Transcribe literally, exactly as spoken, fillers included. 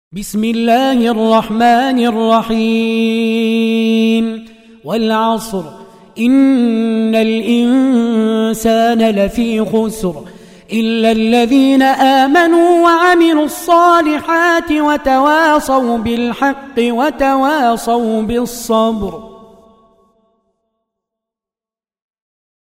بسم الله الرحمن الرحيم والعصر إن الإنسان لفي خسر إلا الذين آمنوا وعملوا الصالحات وتواصوا بالحق وتواصوا بالصبر.